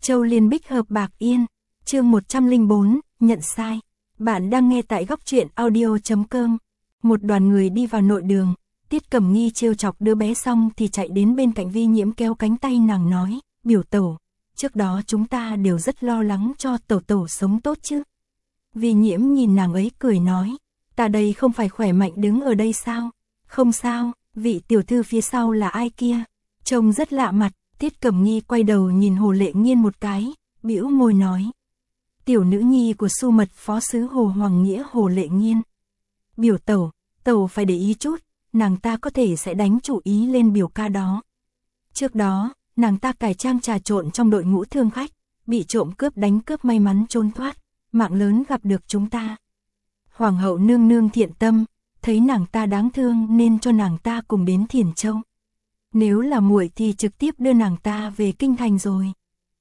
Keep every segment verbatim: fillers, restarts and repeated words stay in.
Châu Liên Bích Hợp Bạc Yên, chương một trăm lẻ bốn, nhận sai. Bạn đang nghe tại góc truyện audio chấm com. Một đoàn người đi vào nội đường, Tiết Cẩm Nghi trêu chọc đứa bé xong thì chạy đến bên cạnh Vi Nhiễm kéo cánh tay nàng nói, biểu tẩu, trước đó chúng ta đều rất lo lắng cho tẩu tẩu sống tốt chứ. Vi Nhiễm nhìn nàng ấy cười nói, ta đây không phải khỏe mạnh đứng ở đây sao? Không sao, vị tiểu thư phía sau là ai kia? Trông rất lạ mặt. Tiết Cẩm Nghi quay đầu nhìn Hồ Lệ Nghiên một cái, bĩu môi nói. Tiểu nữ nhi của Su Mật phó sứ Hồ Hoàng Nghĩa Hồ Lệ Nghiên. Biểu tẩu, tẩu phải để ý chút, nàng ta có thể sẽ đánh chủ ý lên biểu ca đó. Trước đó, nàng ta cải trang trà trộn trong đội ngũ thương khách, bị trộm cướp đánh cướp may mắn trốn thoát, mạng lớn gặp được chúng ta. Hoàng hậu nương nương thiện tâm, thấy nàng ta đáng thương nên cho nàng ta cùng đến Thiền Châu. Nếu là muội thì trực tiếp đưa nàng ta về kinh thành rồi.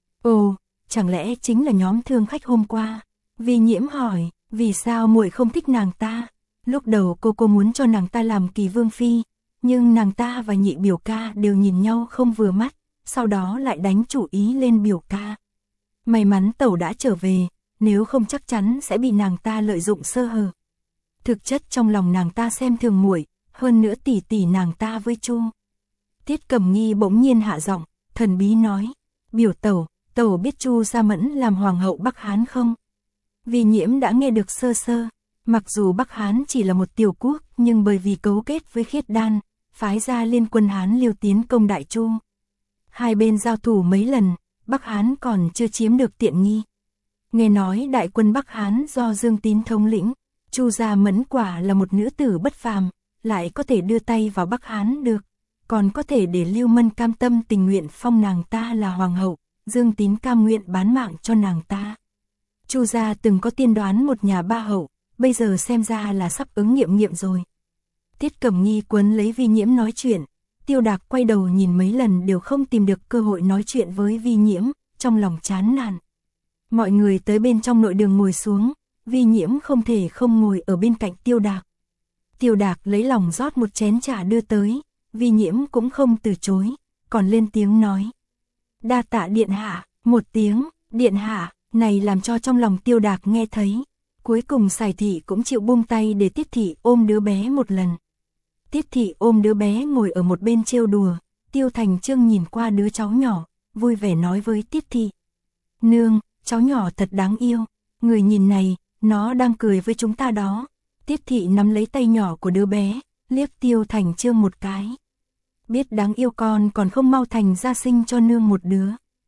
Ồ, chẳng lẽ chính là nhóm thương khách hôm qua? Vi Nhiễm hỏi, vì sao muội không thích nàng ta? Lúc đầu cô cô muốn cho nàng ta làm Kỳ Vương phi, nhưng nàng ta và nhị biểu ca đều nhìn nhau không vừa mắt, sau đó lại đánh chủ ý lên biểu ca. May mắn tẩu đã trở về, nếu không chắc chắn sẽ bị nàng ta lợi dụng sơ hở. Thực chất trong lòng nàng ta xem thường muội, hơn nữa tỉ tỉ nàng ta với Chu. Tiết Cẩm Nghi bỗng nhiên hạ giọng, thần bí nói, biểu tẩu, tẩu biết Chu Gia Mẫn làm hoàng hậu Bắc Hán không? Vi Nhiễm đã nghe được sơ sơ, mặc dù Bắc Hán chỉ là một tiểu quốc, nhưng bởi vì cấu kết với Khiết Đan, phái ra liên quân Hán Liêu tiến công Đại Chu. Hai bên giao thủ mấy lần, Bắc Hán còn chưa chiếm được tiện nghi. Nghe nói đại quân Bắc Hán do Dương Tín thống lĩnh, Chu Gia Mẫn quả là một nữ tử bất phàm, lại có thể đưa tay vào Bắc Hán được. Còn có thể để Lưu Mân cam tâm tình nguyện phong nàng ta là hoàng hậu, Dương Tín cam nguyện bán mạng cho nàng ta. Chu gia từng có tiên đoán một nhà ba hậu, bây giờ xem ra là sắp ứng nghiệm nghiệm rồi. Tiết Cẩm Nghi quấn lấy Vi Nhiễm nói chuyện, Tiêu Đạc quay đầu nhìn mấy lần đều không tìm được cơ hội nói chuyện với Vi Nhiễm, trong lòng chán nản. Mọi người tới bên trong nội đường ngồi xuống, Vi Nhiễm không thể không ngồi ở bên cạnh Tiêu Đạc. Tiêu Đạc lấy lòng rót một chén trà đưa tới. Vi Nhiễm cũng không từ chối, còn lên tiếng nói. Đa tạ điện hạ, một tiếng, điện hạ, này làm cho trong lòng Tiêu Đạc nghe thấy. Cuối cùng Sài Thị cũng chịu buông tay để Tiết Thị ôm đứa bé một lần. Tiết Thị ôm đứa bé ngồi ở một bên trêu đùa, Tiêu Thành Trương nhìn qua đứa cháu nhỏ, vui vẻ nói với Tiết Thị. Nương, cháu nhỏ thật đáng yêu, người nhìn này, nó đang cười với chúng ta đó. Tiết Thị nắm lấy tay nhỏ của đứa bé, liếc Tiêu Thành Trương một cái. Biết đáng yêu con còn không mau thành ra sinh cho nương một đứa.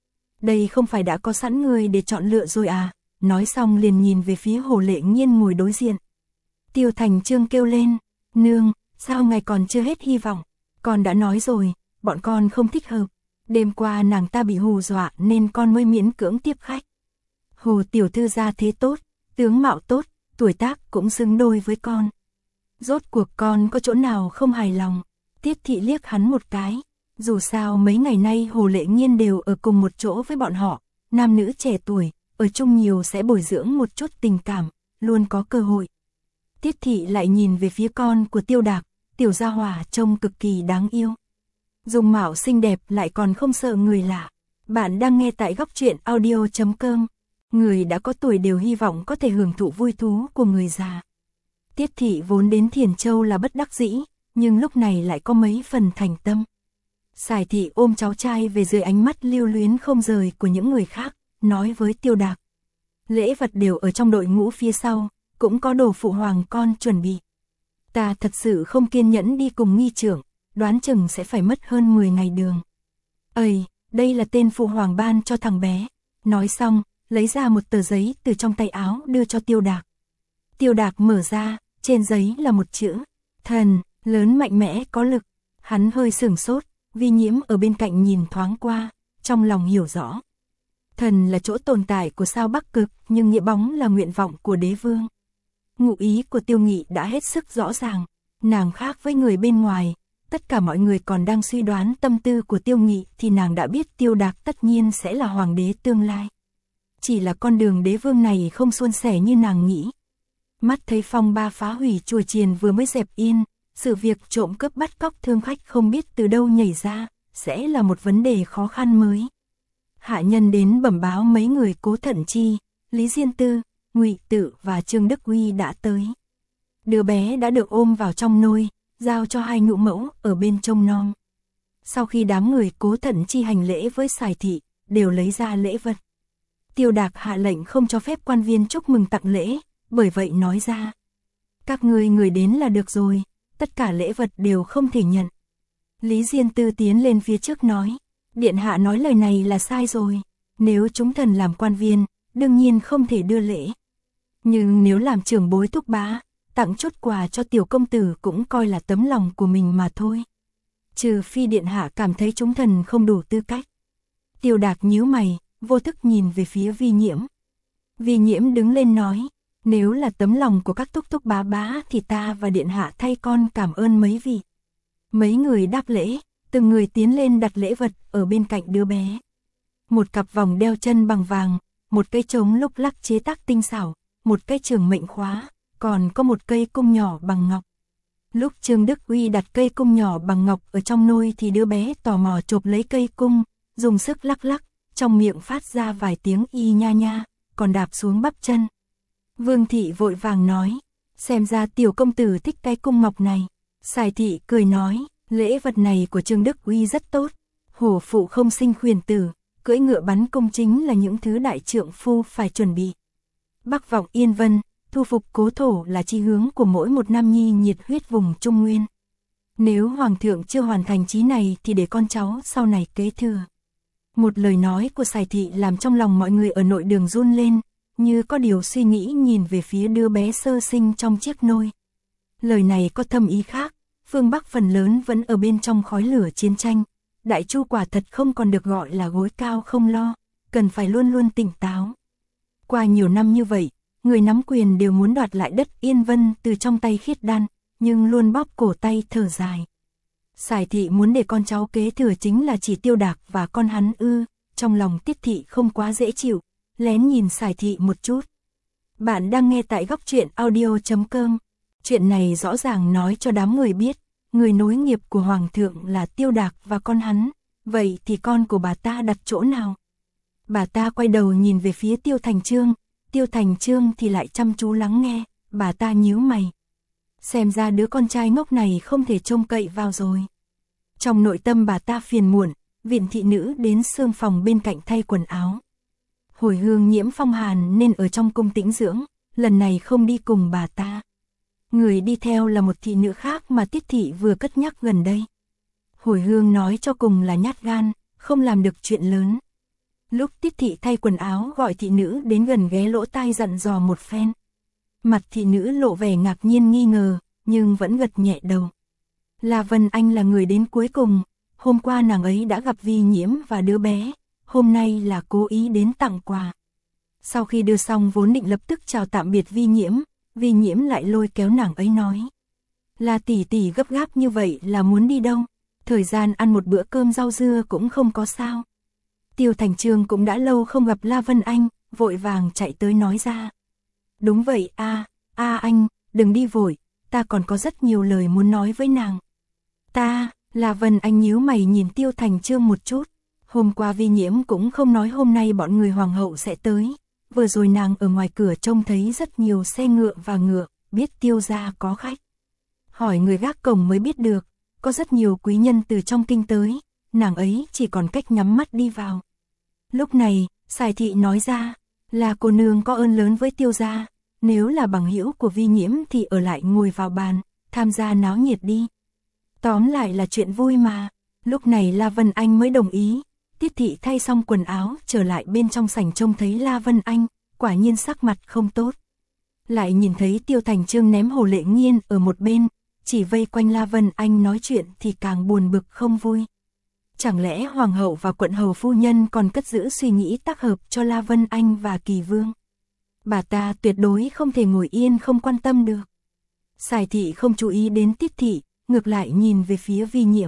Đây không phải đã có sẵn người để chọn lựa rồi à? Nói xong liền nhìn về phía Hồ Lệ Nghiên ngồi đối diện. Tiêu Thành Trương kêu lên, nương, sao ngài còn chưa hết hy vọng? Con đã nói rồi, bọn con không thích hợp. Đêm qua nàng ta bị hù dọa nên con mới miễn cưỡng tiếp khách. Hồ tiểu thư gia thế tốt, tướng mạo tốt, tuổi tác cũng xứng đôi với con. Rốt cuộc con có chỗ nào không hài lòng? Tiết Thị liếc hắn một cái, dù sao mấy ngày nay Hồ Lệ Nghiên đều ở cùng một chỗ với bọn họ, nam nữ trẻ tuổi, ở chung nhiều sẽ bồi dưỡng một chút tình cảm, luôn có cơ hội. Tiết Thị lại nhìn về phía con của Tiêu Đạc, tiểu gia hỏa trông cực kỳ đáng yêu. Dung mạo xinh đẹp lại còn không sợ người lạ. Bạn đang nghe tại góc truyện audio chấm com. Người đã có tuổi đều hy vọng có thể hưởng thụ vui thú của người già. Tiết Thị vốn đến Thiền Châu là bất đắc dĩ, nhưng lúc này lại có mấy phần thành tâm. Sài Thị ôm cháu trai về dưới ánh mắt lưu luyến không rời của những người khác, nói với Tiêu Đạc. Lễ vật đều ở trong đội ngũ phía sau, cũng có đồ phụ hoàng con chuẩn bị. Ta thật sự không kiên nhẫn đi cùng nghi trưởng, đoán chừng sẽ phải mất hơn mười ngày đường. Ây, đây là tên phụ hoàng ban cho thằng bé. Nói xong, lấy ra một tờ giấy từ trong tay áo đưa cho Tiêu Đạc. Tiêu Đạc mở ra, trên giấy là một chữ, thần. Lớn mạnh mẽ có lực, hắn hơi sửng sốt, Vi Nhiễm ở bên cạnh nhìn thoáng qua, trong lòng hiểu rõ. Thần là chỗ tồn tại của sao Bắc Cực, nhưng nghĩa bóng là nguyện vọng của đế vương. Ngụ ý của Tiêu Nghị đã hết sức rõ ràng, nàng khác với người bên ngoài, tất cả mọi người còn đang suy đoán tâm tư của Tiêu Nghị thì nàng đã biết Tiêu Đạc tất nhiên sẽ là hoàng đế tương lai. Chỉ là con đường đế vương này không suôn sẻ như nàng nghĩ. Mắt thấy phong ba phá hủy chùa chiền vừa mới dẹp yên, sự việc trộm cướp bắt cóc thương khách không biết từ đâu nhảy ra, sẽ là một vấn đề khó khăn mới. hạ nhân đến bẩm báo mấy người Cố Thận Chi, Lý Diên Tư, Ngụy Tự và Trương Đức Uy đã tới. Đứa bé đã được ôm vào trong nôi, giao cho hai nhũ mẫu ở bên trông nom. Sau khi đám người Cố Thận Chi hành lễ với Sài thị, đều lấy ra lễ vật. Tiêu Đạc hạ lệnh không cho phép quan viên chúc mừng tặng lễ, bởi vậy nói ra: các ngươi người đến là được rồi, tất cả lễ vật đều không thể nhận. Lý Diên Tư tiến lên phía trước nói: điện hạ nói lời này là sai rồi, nếu chúng thần làm quan viên, đương nhiên không thể đưa lễ. Nhưng nếu làm trưởng bối thúc bá, tặng chút quà cho tiểu công tử cũng coi là tấm lòng của mình mà thôi. Trừ phi điện hạ cảm thấy chúng thần không đủ tư cách. Tiêu Đạc nhíu mày, vô thức nhìn về phía Vi Nhiễm. Vi Nhiễm đứng lên nói: nếu là tấm lòng của các thúc thúc bá bá thì ta và điện hạ thay con cảm ơn mấy vị. Mấy người đáp lễ, từng người tiến lên đặt lễ vật ở bên cạnh đứa bé. Một cặp vòng đeo chân bằng vàng, một cây trống lúc lắc chế tác tinh xảo, một cây trường mệnh khóa, còn có một cây cung nhỏ bằng ngọc. Lúc Trương Đức Uy đặt cây cung nhỏ bằng ngọc ở trong nôi thì đứa bé tò mò chộp lấy cây cung, dùng sức lắc lắc, trong miệng phát ra vài tiếng y nha nha, còn đạp xuống bắp chân. Vương thị vội vàng nói: xem ra tiểu công tử thích cái cung mọc này. Sài thị cười nói: lễ vật này của Trương Đức Uy rất tốt. Hổ phụ không sinh khuyển tử, cưỡi ngựa bắn cung chính là những thứ đại trượng phu phải chuẩn bị. Bắc vọng Yên Vân, thu phục cố thổ là chí hướng của mỗi một nam nhi nhiệt huyết vùng Trung Nguyên. Nếu hoàng thượng chưa hoàn thành chí này thì để con cháu sau này kế thừa. Một lời nói của Sài thị làm trong lòng mọi người ở nội đường run lên, như có điều suy nghĩ nhìn về phía đứa bé sơ sinh trong chiếc nôi. Lời này có thâm ý khác, phương Bắc phần lớn vẫn ở bên trong khói lửa chiến tranh. Đại Chu quả thật không còn được gọi là gối cao không lo, cần phải luôn luôn tỉnh táo. Qua nhiều năm như vậy, người nắm quyền đều muốn đoạt lại đất Yên Vân từ trong tay Khiết Đan, nhưng luôn bóp cổ tay thở dài. Sài thị muốn để con cháu kế thừa chính là chỉ Tiêu Đạc và con hắn ư? Trong lòng Tiết thị không quá dễ chịu, lén nhìn Sài thị một chút. Bạn đang nghe tại góc truyện audio chấm com. Chuyện này rõ ràng nói cho đám người biết, người nối nghiệp của hoàng thượng là Tiêu Đạc và con hắn, vậy thì con của bà ta đặt chỗ nào? Bà ta quay đầu nhìn về phía Tiêu Thành Chương, Tiêu Thành Chương thì lại chăm chú lắng nghe, bà ta nhíu mày. Xem ra đứa con trai ngốc này không thể trông cậy vào rồi. Trong nội tâm bà ta phiền muộn, viện thị nữ đến xương phòng bên cạnh thay quần áo. Hồi hương nhiễm phong hàn nên ở trong cung tĩnh dưỡng, lần này không đi cùng bà ta. Người đi theo là một thị nữ khác mà Tiết thị vừa cất nhắc gần đây. Hồi hương nói cho cùng là nhát gan, không làm được chuyện lớn. Lúc Tiết thị thay quần áo gọi thị nữ đến gần ghé lỗ tai dặn dò một phen. Mặt thị nữ lộ vẻ ngạc nhiên nghi ngờ, nhưng vẫn gật nhẹ đầu. La Vân Anh là người đến cuối cùng, hôm qua nàng ấy đã gặp Vi Nhiễm và đứa bé, hôm nay là cố ý đến tặng quà. Sau khi đưa xong vốn định lập tức chào tạm biệt Vi Nhiễm, Vi Nhiễm lại lôi kéo nàng ấy nói: La tỷ tỷ gấp gáp như vậy là muốn đi đâu? Thời gian ăn một bữa cơm rau dưa cũng không có sao. Tiêu Thành Chương cũng đã lâu không gặp La Vân Anh, vội vàng chạy tới nói ra: đúng vậy a, a anh, đừng đi vội, ta còn có rất nhiều lời muốn nói với nàng. Ta, La Vân Anh nhíu mày nhìn Tiêu Thành Chương một chút. Hôm qua Vi Nhiễm cũng không nói hôm nay bọn người hoàng hậu sẽ tới. Vừa rồi nàng ở ngoài cửa trông thấy rất nhiều xe ngựa và ngựa, biết Tiêu gia có khách. Hỏi người gác cổng mới biết được, có rất nhiều quý nhân từ trong kinh tới, nàng ấy chỉ còn cách nhắm mắt đi vào. Lúc này, Sài thị nói ra: là cô nương có ơn lớn với Tiêu gia, nếu là bằng hữu của Vi Nhiễm thì ở lại ngồi vào bàn, tham gia náo nhiệt đi. Tóm lại là chuyện vui mà. Lúc này La Vân Anh mới đồng ý. Tiết thị thay xong quần áo trở lại bên trong sảnh trông thấy La Vân Anh, quả nhiên sắc mặt không tốt. Lại nhìn thấy Tiêu Thành Chương ném Hồ Lệ Nghiên ở một bên, chỉ vây quanh La Vân Anh nói chuyện thì càng buồn bực không vui. Chẳng lẽ hoàng hậu và quận hầu phu nhân còn cất giữ suy nghĩ tác hợp cho La Vân Anh và Kỳ Vương? Bà ta tuyệt đối không thể ngồi yên không quan tâm được. Sài thị không chú ý đến Tiết thị, ngược lại nhìn về phía Vi Nhiễm.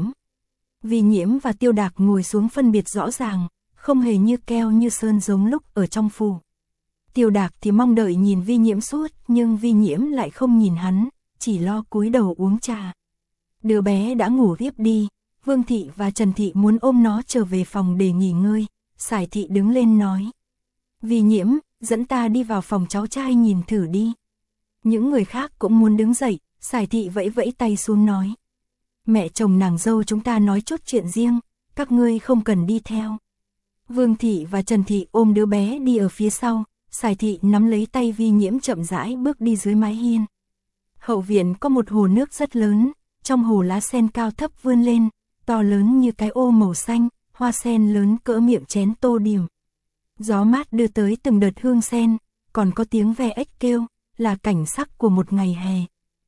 Vi Nhiễm và Tiêu Đạc ngồi xuống phân biệt rõ ràng, không hề như keo như sơn giống lúc ở trong phủ. Tiêu Đạc thì mong đợi nhìn Vi Nhiễm suốt, nhưng Vi Nhiễm lại không nhìn hắn, chỉ lo cúi đầu uống trà. Đứa bé đã ngủ thiếp đi, Vương thị và Trần thị muốn ôm nó trở về phòng để nghỉ ngơi, Sải Thị đứng lên nói. Vì Nhiễm, dẫn ta đi vào phòng cháu trai nhìn thử đi. Những người khác cũng muốn đứng dậy, Sải Thị vẫy vẫy tay xuống nói. Mẹ chồng nàng dâu chúng ta nói chốt chuyện riêng, các ngươi không cần đi theo. Vương Thị và Trần Thị ôm đứa bé đi ở phía sau, Sải Thị nắm lấy tay Vi Nhiễm chậm rãi bước đi dưới mái hiên. Hậu viện có một hồ nước rất lớn, trong hồ lá sen cao thấp vươn lên, to lớn như cái ô màu xanh, hoa sen lớn cỡ miệng chén tô điểm. Gió mát đưa tới từng đợt hương sen, còn có tiếng ve ếch kêu, là cảnh sắc của một ngày hè.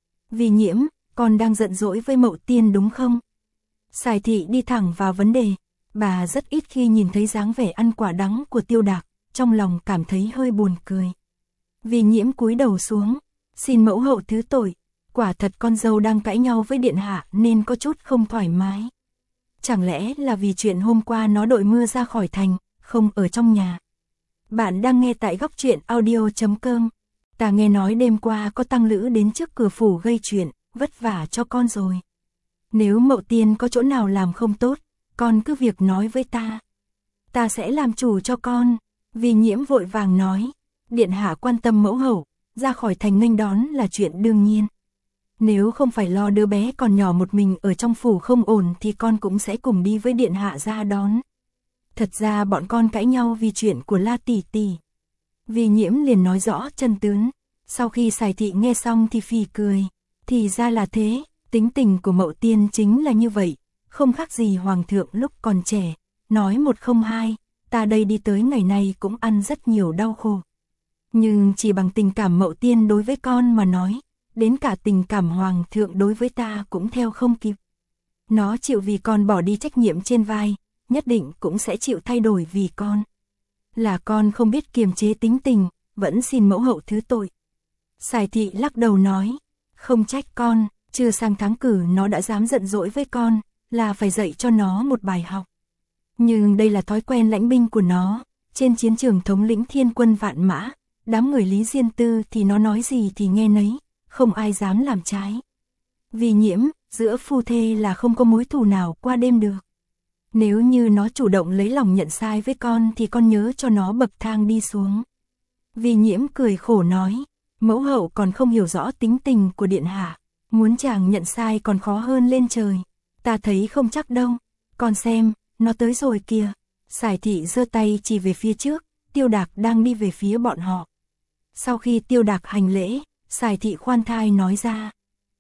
Vi Nhiễm, con đang giận dỗi với Mậu Tiên đúng không? Sải Thị đi thẳng vào vấn đề, bà rất ít khi nhìn thấy dáng vẻ ăn quả đắng của Tiêu Đạc, trong lòng cảm thấy hơi buồn cười. Vi Nhiễm cúi đầu xuống, xin mẫu hậu thứ tội, quả thật con dâu đang cãi nhau với điện hạ nên có chút không thoải mái. Chẳng lẽ là vì chuyện hôm qua nó đội mưa ra khỏi thành, không ở trong nhà. Bạn đang nghe tại góc truyện audio chấm com. Ta nghe nói đêm qua có tăng lữ đến trước cửa phủ gây chuyện, vất vả cho con rồi. Nếu Mậu Tiên có chỗ nào làm không tốt, con cứ việc nói với ta. Ta sẽ làm chủ cho con. Vi Nhiễm vội vàng nói, điện hạ quan tâm mẫu hậu, ra khỏi thành nghênh đón là chuyện đương nhiên. Nếu không phải lo đứa bé còn nhỏ một mình ở trong phủ không ổn thì con cũng sẽ cùng đi với điện hạ ra đón. Thật ra bọn con cãi nhau vì chuyện của La tỷ tỷ. Vi Nhiễm liền nói rõ chân tướng. Sau khi Sải Thị nghe xong thì phì cười. Thì ra là thế, tính tình của Mậu Tiên chính là như vậy, không khác gì hoàng thượng lúc còn trẻ. Nói một không hai, ta đây đi tới ngày này cũng ăn rất nhiều đau khổ. Nhưng chỉ bằng tình cảm Mậu Tiên đối với con mà nói, đến cả tình cảm hoàng thượng đối với ta cũng theo không kịp. Nó chịu vì con bỏ đi trách nhiệm trên vai, nhất định cũng sẽ chịu thay đổi vì con. Là con không biết kiềm chế tính tình, vẫn xin mẫu hậu thứ tội. Sải Thị lắc đầu nói, không trách con, chưa sang tháng cử nó đã dám giận dỗi với con, là phải dạy cho nó một bài học. Nhưng đây là thói quen lãnh binh của nó, trên chiến trường thống lĩnh thiên quân vạn mã, đám người Lý Diên Tư thì nó nói gì thì nghe nấy, không ai dám làm trái. Vi Nhiễm, giữa phu thê là không có mối thù nào qua đêm được. Nếu như nó chủ động lấy lòng nhận sai với con thì con nhớ cho nó bậc thang đi xuống. Vi Nhiễm cười khổ nói, mẫu hậu còn không hiểu rõ tính tình của điện hạ, muốn chàng nhận sai còn khó hơn lên trời. Ta thấy không chắc đâu, con xem, nó tới rồi kìa. Sải Thị giơ tay chỉ về phía trước, Tiêu Đạc đang đi về phía bọn họ. Sau khi Tiêu Đạc hành lễ, Sải Thị khoan thai nói ra,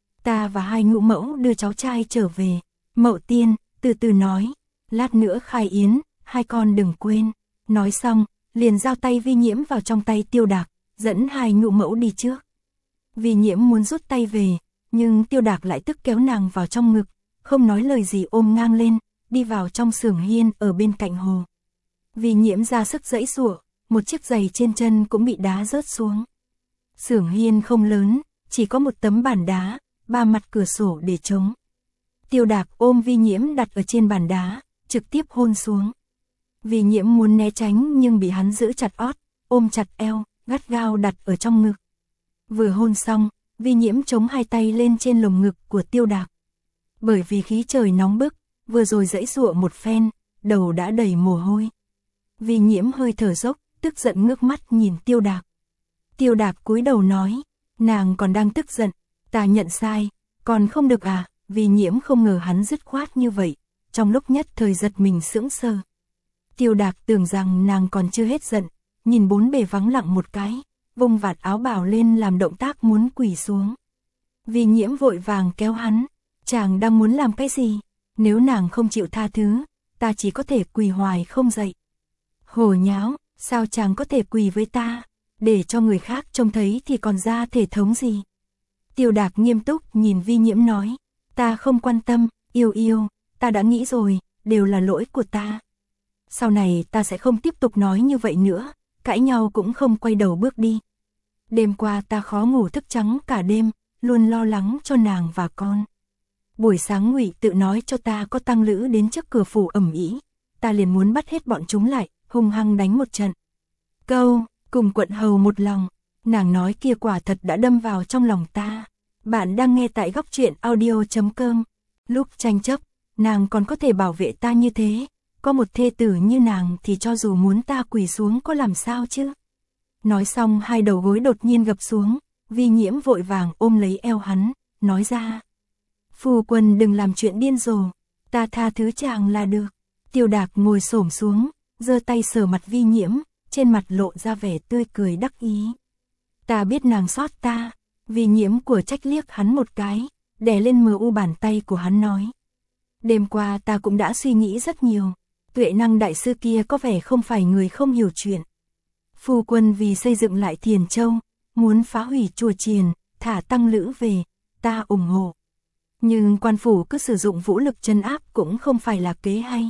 ta và hai ngũ mẫu đưa cháu trai trở về. Mậu Tiên, từ từ nói, lát nữa khai yến, hai con đừng quên. Nói xong, liền giao tay Vi Nhiễm vào trong tay Tiêu Đạc, dẫn hai ngũ mẫu đi trước. Vi Nhiễm muốn rút tay về, nhưng Tiêu Đạc lại tức kéo nàng vào trong ngực, không nói lời gì ôm ngang lên, đi vào trong xưởng hiên ở bên cạnh hồ. Vi Nhiễm ra sức giãy giụa, một chiếc giày trên chân cũng bị đá rớt xuống. Xưởng hiên không lớn, chỉ có một tấm bàn đá, ba mặt cửa sổ để trống. Tiêu Đạc ôm Vi Nhiễm đặt ở trên bàn đá, trực tiếp hôn xuống. Vi Nhiễm muốn né tránh nhưng bị hắn giữ chặt ót, ôm chặt eo, gắt gao đặt ở trong ngực. Vừa hôn xong, Vi Nhiễm chống hai tay lên trên lồng ngực của Tiêu Đạc. Bởi vì khí trời nóng bức, vừa rồi giãy giụa một phen, đầu đã đầy mồ hôi. Vi Nhiễm hơi thở dốc, tức giận ngước mắt nhìn Tiêu Đạc. Tiêu Đạc cúi đầu nói, nàng còn đang tức giận, ta nhận sai, còn không được à? Vi Nhiễm không ngờ hắn dứt khoát như vậy, trong lúc nhất thời giật mình sững sờ. Tiêu Đạc tưởng rằng nàng còn chưa hết giận, nhìn bốn bề vắng lặng một cái, vung vạt áo bào lên làm động tác muốn quỳ xuống. Vi Nhiễm vội vàng kéo hắn, chàng đang muốn làm cái gì? Nếu nàng không chịu tha thứ, ta chỉ có thể quỳ hoài không dậy. Hồ nháo, sao chàng có thể quỳ với ta? Để cho người khác trông thấy thì còn ra thể thống gì? Tiêu Đạc nghiêm túc nhìn Vi Nhiễm nói, ta không quan tâm, yêu yêu, ta đã nghĩ rồi, đều là lỗi của ta. Sau này ta sẽ không tiếp tục nói như vậy nữa, cãi nhau cũng không quay đầu bước đi. Đêm qua ta khó ngủ thức trắng cả đêm, luôn lo lắng cho nàng và con. Buổi sáng Ngụy tự nói cho ta có tăng lữ đến trước cửa phủ ầm ĩ, ta liền muốn bắt hết bọn chúng lại, hung hăng đánh một trận. Câu, cùng quận hầu một lòng, nàng nói kia quả thật đã đâm vào trong lòng ta. Bạn đang nghe tại góc truyện audio chấm com. Lúc tranh chấp, nàng còn có thể bảo vệ ta như thế, có một thê tử như nàng thì cho dù muốn ta quỳ xuống có làm sao chứ. Nói xong hai đầu gối đột nhiên gập xuống, Vi Nhiễm vội vàng ôm lấy eo hắn, nói ra. Phu quân đừng làm chuyện điên rồ, ta tha thứ chàng là được. Tiêu Đạc ngồi xổm xuống, giơ tay sờ mặt Vi Nhiễm, trên mặt lộ ra vẻ tươi cười đắc ý. Ta biết nàng xót ta. Vi Nhiễm của trách liếc hắn một cái, đè lên mờ u bàn tay của hắn nói. Đêm qua ta cũng đã suy nghĩ rất nhiều, Tuệ Năng đại sư kia có vẻ không phải người không hiểu chuyện. Phu quân vì xây dựng lại Thiền Châu, muốn phá hủy chùa Chiền, thả tăng lữ về, ta ủng hộ. Nhưng quan phủ cứ sử dụng vũ lực trấn áp cũng không phải là kế hay.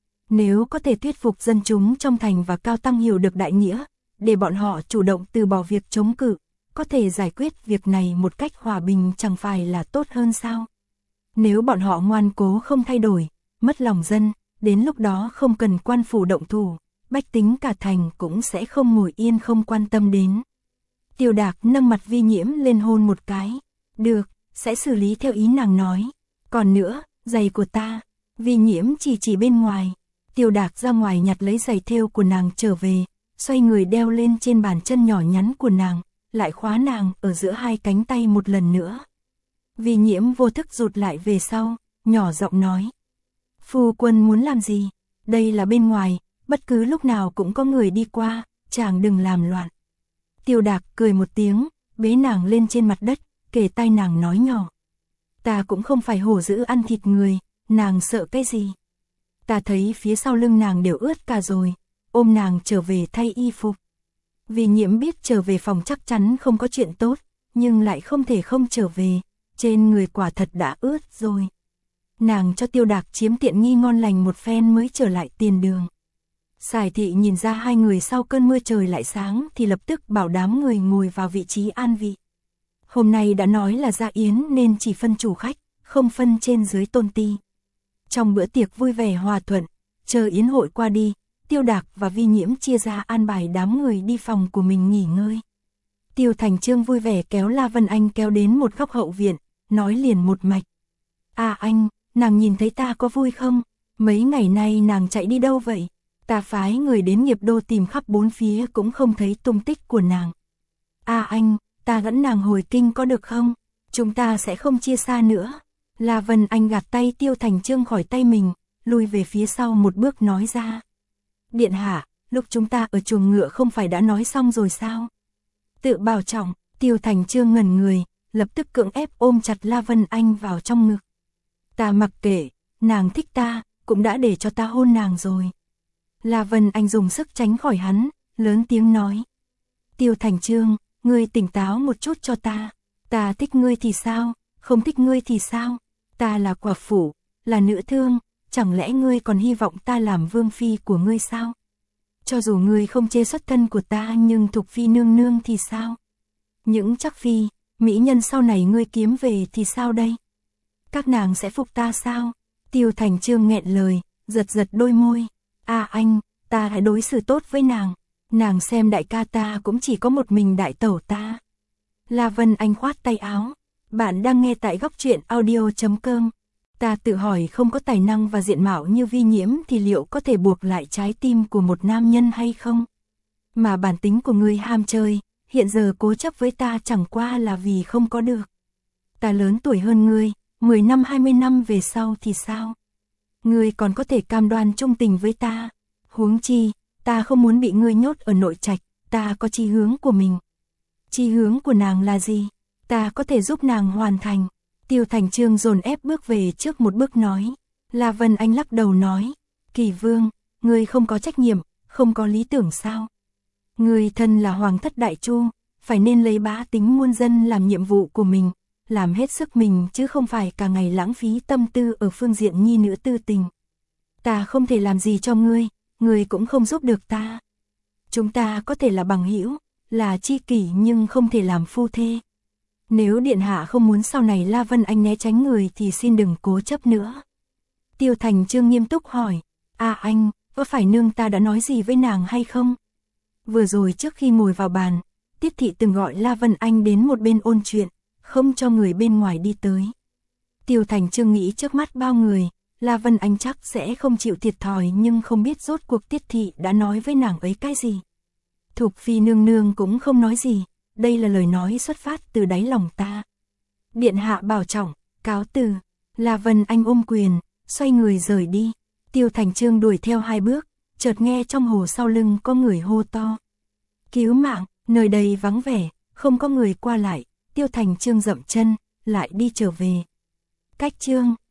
Nếu có thể thuyết phục dân chúng trong thành và Cao Tăng hiểu được đại nghĩa, để bọn họ chủ động từ bỏ việc chống cự, có thể giải quyết việc này một cách hòa bình chẳng phải là tốt hơn sao? Nếu bọn họ ngoan cố không thay đổi, mất lòng dân, đến lúc đó không cần quan phủ động thủ, bách tính cả thành cũng sẽ không ngồi yên không quan tâm đến. Tiêu Đạc nâng mặt Vi Nhiễm lên hôn một cái. Được, sẽ xử lý theo ý nàng nói. Còn nữa, giày của ta. Vi Nhiễm chỉ chỉ bên ngoài. Tiêu Đạc ra ngoài nhặt lấy giày thêu của nàng trở về, xoay người đeo lên trên bàn chân nhỏ nhắn của nàng, lại khóa nàng ở giữa hai cánh tay một lần nữa. Vi Nhiễm vô thức rụt lại về sau, nhỏ giọng nói. Phu quân muốn làm gì? Đây là bên ngoài, bất cứ lúc nào cũng có người đi qua, chàng đừng làm loạn. Tiêu Đạc cười một tiếng, bế nàng lên trên mặt đất, kề tai nàng nói nhỏ. Ta cũng không phải hổ dữ ăn thịt người, nàng sợ cái gì? Ta thấy phía sau lưng nàng đều ướt cả rồi, ôm nàng trở về thay y phục. Vi Nhiễm biết trở về phòng chắc chắn không có chuyện tốt, nhưng lại không thể không trở về, trên người quả thật đã ướt rồi. Nàng cho Tiêu Đạc chiếm tiện nghi ngon lành một phen mới trở lại tiền đường. Sải Thị nhìn ra hai người sau cơn mưa trời lại sáng thì lập tức bảo đám người ngồi vào vị trí an vị. Hôm nay đã nói là gia yến nên chỉ phân chủ khách, không phân trên dưới tôn ti. Trong bữa tiệc vui vẻ hòa thuận, chờ yến hội qua đi, Tiêu Đạc và Vi Nhiễm chia ra an bài đám người đi phòng của mình nghỉ ngơi. Tiêu Thành Chương vui vẻ kéo La Vân Anh kéo đến một góc hậu viện, nói liền một mạch. À anh, nàng nhìn thấy ta có vui không? Mấy ngày nay nàng chạy đi đâu vậy? Ta phái người đến Nghiệp Đô tìm khắp bốn phía cũng không thấy tung tích của nàng. À anh, ta dẫn nàng hồi kinh có được không? Chúng ta sẽ không chia xa nữa. La Vân Anh gạt tay Tiêu Thành Chương khỏi tay mình, lùi về phía sau một bước nói ra. Điện hạ, lúc chúng ta ở chuồng ngựa không phải đã nói xong rồi sao? Tự bảo trọng, Tiêu Thành Chương ngẩn người, lập tức cưỡng ép ôm chặt La Vân Anh vào trong ngực. Ta mặc kệ, nàng thích ta, cũng đã để cho ta hôn nàng rồi. La Vân Anh dùng sức tránh khỏi hắn, lớn tiếng nói. Tiêu Thành Chương, ngươi tỉnh táo một chút cho ta. Ta thích ngươi thì sao, không thích ngươi thì sao? Ta là quả phụ, là nữ thương, chẳng lẽ ngươi còn hy vọng ta làm vương phi của ngươi sao? Cho dù ngươi không chê xuất thân của ta nhưng Thục Phi nương nương thì sao? Những chắc phi, mỹ nhân sau này ngươi kiếm về thì sao đây? Các nàng sẽ phục ta sao? Tiêu Thành Chương nghẹn lời, giật giật đôi môi. À anh, ta hãy đối xử tốt với nàng. Nàng xem đại ca ta cũng chỉ có một mình đại tẩu ta. La Vân Anh khoát tay áo. Bạn đang nghe tại góc truyện audio chấm com. Ta tự hỏi không có tài năng và diện mạo như Vi Nhiễm thì liệu có thể buộc lại trái tim của một nam nhân hay không? Mà bản tính của ngươi ham chơi, hiện giờ cố chấp với ta chẳng qua là vì không có được. Ta lớn tuổi hơn ngươi, mười năm hai mươi năm về sau thì sao? Ngươi còn có thể cam đoan trung tình với ta. Huống chi, ta không muốn bị ngươi nhốt ở nội trạch, ta có chí hướng của mình. Chí hướng của nàng là gì? Ta có thể giúp nàng hoàn thành. Tiêu Thành Chương dồn ép bước về trước một bước nói. La Vân Anh lắc đầu nói. Kỳ Vương, ngươi không có trách nhiệm, không có lý tưởng sao? Ngươi thân là Hoàng thất Đại Chu, phải nên lấy bá tính muôn dân làm nhiệm vụ của mình, làm hết sức mình chứ không phải cả ngày lãng phí tâm tư ở phương diện nhi nữ tư tình. Ta không thể làm gì cho ngươi, ngươi cũng không giúp được ta. Chúng ta có thể là bằng hữu, là tri kỷ nhưng không thể làm phu thê. Nếu điện hạ không muốn sau này La Vân Anh né tránh người thì xin đừng cố chấp nữa. Tiêu Thành Chương nghiêm túc hỏi. À anh, có phải nương ta đã nói gì với nàng hay không? Vừa rồi trước khi ngồi vào bàn, Tiết thị từng gọi La Vân Anh đến một bên ôn chuyện, không cho người bên ngoài đi tới. Tiêu Thành Chương nghĩ trước mắt bao người, La Vân Anh chắc sẽ không chịu thiệt thòi nhưng không biết rốt cuộc Tiết Thị đã nói với nàng ấy cái gì. Thục Phi nương nương cũng không nói gì, đây là lời nói xuất phát từ đáy lòng ta. Điện hạ bảo trọng, cáo từ. La Vân Anh ôm quyền, xoay người rời đi. Tiêu Thành Chương đuổi theo hai bước, chợt nghe trong hồ sau lưng có người hô to. Cứu mạng, nơi đây vắng vẻ, không có người qua lại. Tiêu Thành Chương dậm chân, lại đi trở về. Cách Chương